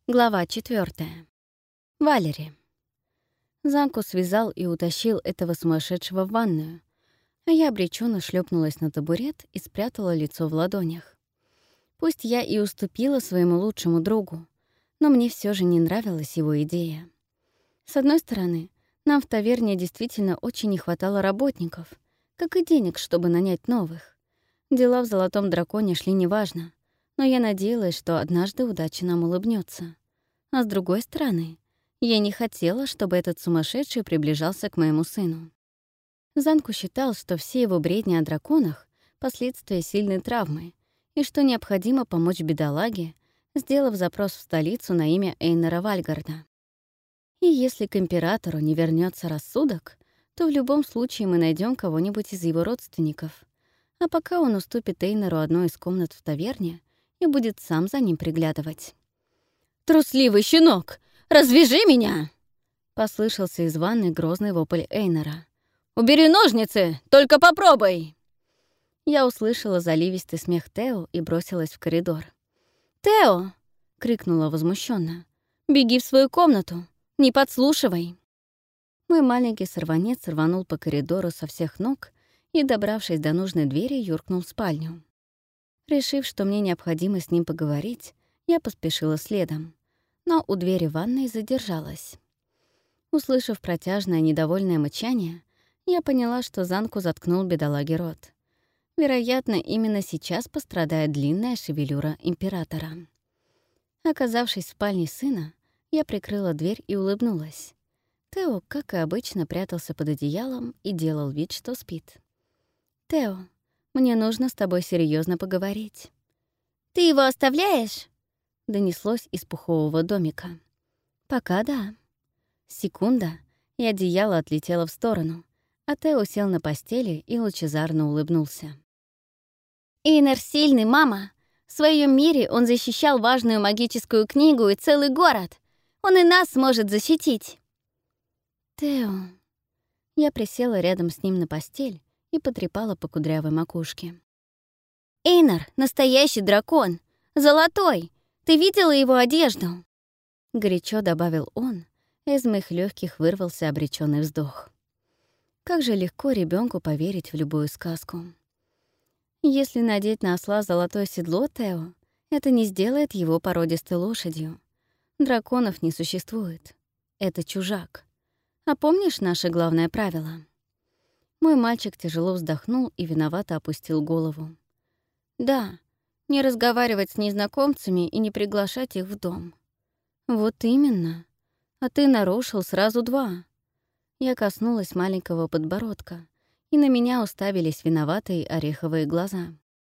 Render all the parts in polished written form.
Глава 4. Валери. Занку связал и утащил этого сумасшедшего в ванную, а я обреченно шлепнулась на табурет и спрятала лицо в ладонях. Пусть я и уступила своему лучшему другу, но мне все же не нравилась его идея. С одной стороны, нам в таверне действительно очень не хватало работников, как и денег, чтобы нанять новых. Дела в «Золотом драконе» шли неважно, но я надеялась, что однажды удача нам улыбнется. А с другой стороны, я не хотела, чтобы этот сумасшедший приближался к моему сыну. Занку считал, что все его бредни о драконах — последствия сильной травмы, и что необходимо помочь бедолаге, сделав запрос в столицу на имя Эйнера Вальгарда. И если к императору не вернется рассудок, то в любом случае мы найдем кого-нибудь из его родственников, а пока он уступит Эйнеру одну из комнат в таверне и будет сам за ним приглядывать. «Трусливый щенок! Развяжи меня!» — послышался из ванной грозный вопль Эйнера. «Убери ножницы! Только попробуй!» Я услышала заливистый смех Тео и бросилась в коридор. «Тео!» — крикнула возмущенно. «Беги в свою комнату! Не подслушивай!» Мой маленький сорванец рванул по коридору со всех ног и, добравшись до нужной двери, юркнул в спальню. Решив, что мне необходимо с ним поговорить, я поспешила следом, но у двери ванной задержалась. Услышав протяжное недовольное мычание, я поняла, что Занку заткнул бедолаге рот. Вероятно, именно сейчас пострадает длинная шевелюра императора. Оказавшись в спальне сына, я прикрыла дверь и улыбнулась. Тео, как и обычно, прятался под одеялом и делал вид, что спит. «Тео, мне нужно с тобой серьезно поговорить». «Ты его оставляешь?» — донеслось из пухового домика. «Пока да». Секунда, и одеяло отлетело в сторону, а Тео сел на постели и лучезарно улыбнулся. «Эйнер сильный, мама. В своем мире он защищал важную магическую книгу и целый город. Он и нас сможет защитить». «Тео...» Я присела рядом с ним на постель и потрепала по кудрявой макушке. «Эйнер — настоящий дракон. Золотой. Ты видела его одежду?» Горячо добавил он, и из моих легких вырвался обреченный вздох. Как же легко ребенку поверить в любую сказку. Если надеть на осла золотое седло Тео, это не сделает его породистой лошадью. Драконов не существует. Это чужак. А помнишь наше главное правило? Мой мальчик тяжело вздохнул и виновато опустил голову. Да, не разговаривать с незнакомцами и не приглашать их в дом. Вот именно. А ты нарушил сразу 2. Я коснулась маленького подбородка, и на меня уставились виноватые ореховые глаза.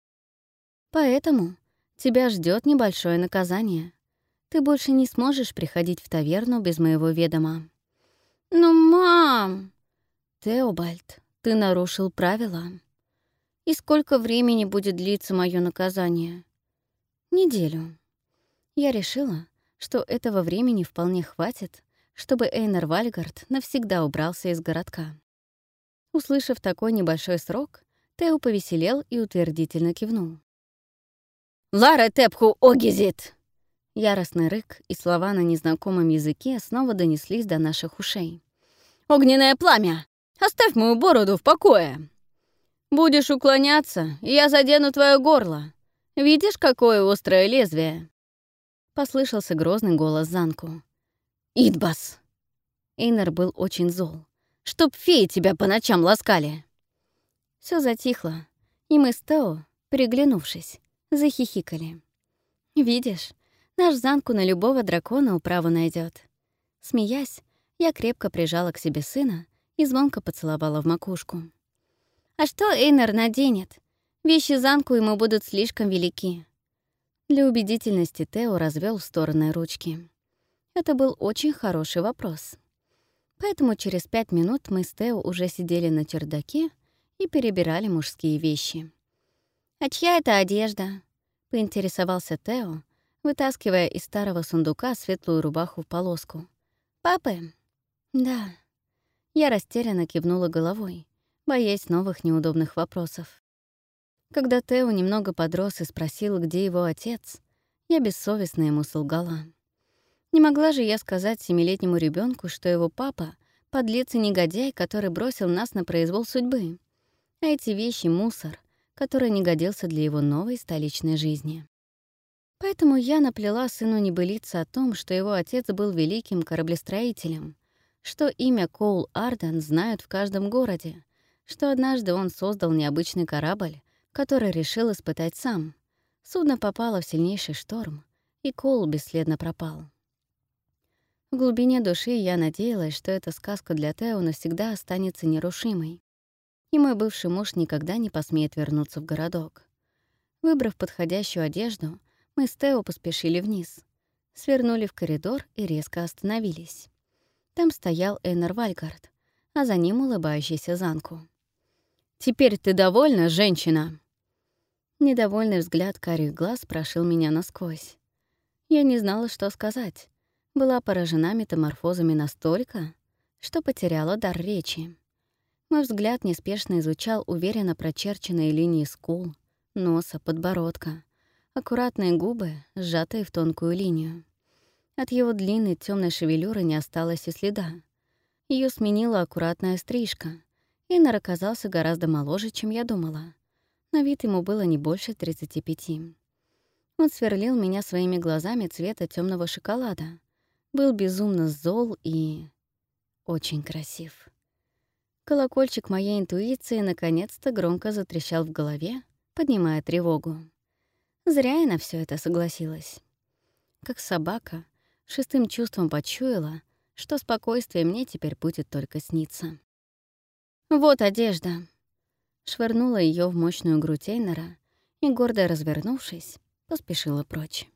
Поэтому тебя ждет небольшое наказание. Ты больше не сможешь приходить в таверну без моего ведома. «Ну, мам!» Теобальд, ты нарушил правила. «И сколько времени будет длиться мое наказание?» Неделю. Я решила, что этого времени вполне хватит, чтобы Эйнер Вальгард навсегда убрался из городка. Услышав такой небольшой срок, Тео повеселел и утвердительно кивнул. «Лара Тепху Огизит!» Яростный рык и слова на незнакомом языке снова донеслись до наших ушей. «Огненное пламя! Оставь мою бороду в покое! Будешь уклоняться, и я задену твое горло. Видишь, какое острое лезвие?» Послышался грозный голос Занку. «Идбас!» Эйнер был очень зол. «Чтоб феи тебя по ночам ласкали!» Все затихло, и мы с Тео, переглянувшись, захихикали. «Видишь, наш Занку на любого дракона управу найдет. Смеясь, я крепко прижала к себе сына и звонко поцеловала в макушку. «А что Эйнер наденет? Вещи Занку ему будут слишком велики». Для убедительности Тео развел в стороны ручки. Это был очень хороший вопрос. Поэтому через 5 минут мы с Тео уже сидели на чердаке и перебирали мужские вещи. «А чья это одежда?» — поинтересовался Тео, вытаскивая из старого сундука светлую рубаху в полоску. «Папы?» «Да». Я растерянно кивнула головой, боясь новых неудобных вопросов. Когда Тео немного подрос и спросил, где его отец, я бессовестно ему солгала. Не могла же я сказать 7-летнему ребенку, что его папа — подлец и негодяй, который бросил нас на произвол судьбы, а эти вещи — мусор, который не годился для его новой столичной жизни. Поэтому я наплела сыну небылицы о том, что его отец был великим кораблестроителем, что имя Коул Арден знают в каждом городе, что однажды он создал необычный корабль, который решил испытать сам. Судно попало в сильнейший шторм, и Коул бесследно пропал. В глубине души я надеялась, что эта сказка для Тео навсегда останется нерушимой, и мой бывший муж никогда не посмеет вернуться в городок. Выбрав подходящую одежду, мы с Тео поспешили вниз, свернули в коридор и резко остановились. Там стоял Эйнар Вальгард, а за ним улыбающийся Занку. «Теперь ты довольна, женщина?» Недовольный взгляд карих глаз прошил меня насквозь. Я не знала, что сказать. Была поражена метаморфозами настолько, что потеряла дар речи. Мой взгляд неспешно изучал уверенно прочерченные линии скул, носа, подбородка, аккуратные губы, сжатые в тонкую линию. От его длинной темной шевелюры не осталось и следа. Ее сменила аккуратная стрижка. Эйнар оказался гораздо моложе, чем я думала. На вид ему было не больше 35. Он сверлил меня своими глазами цвета темного шоколада. Был безумно зол и очень красив. Колокольчик моей интуиции наконец-то громко затрещал в голове, поднимая тревогу. Зря я на все это согласилась. Как собака, шестым чувством почуяла, что спокойствие мне теперь будет только сниться. «Вот одежда!» Швырнула ее в мощную грудь Эйнара и, гордо развернувшись, поспешила прочь.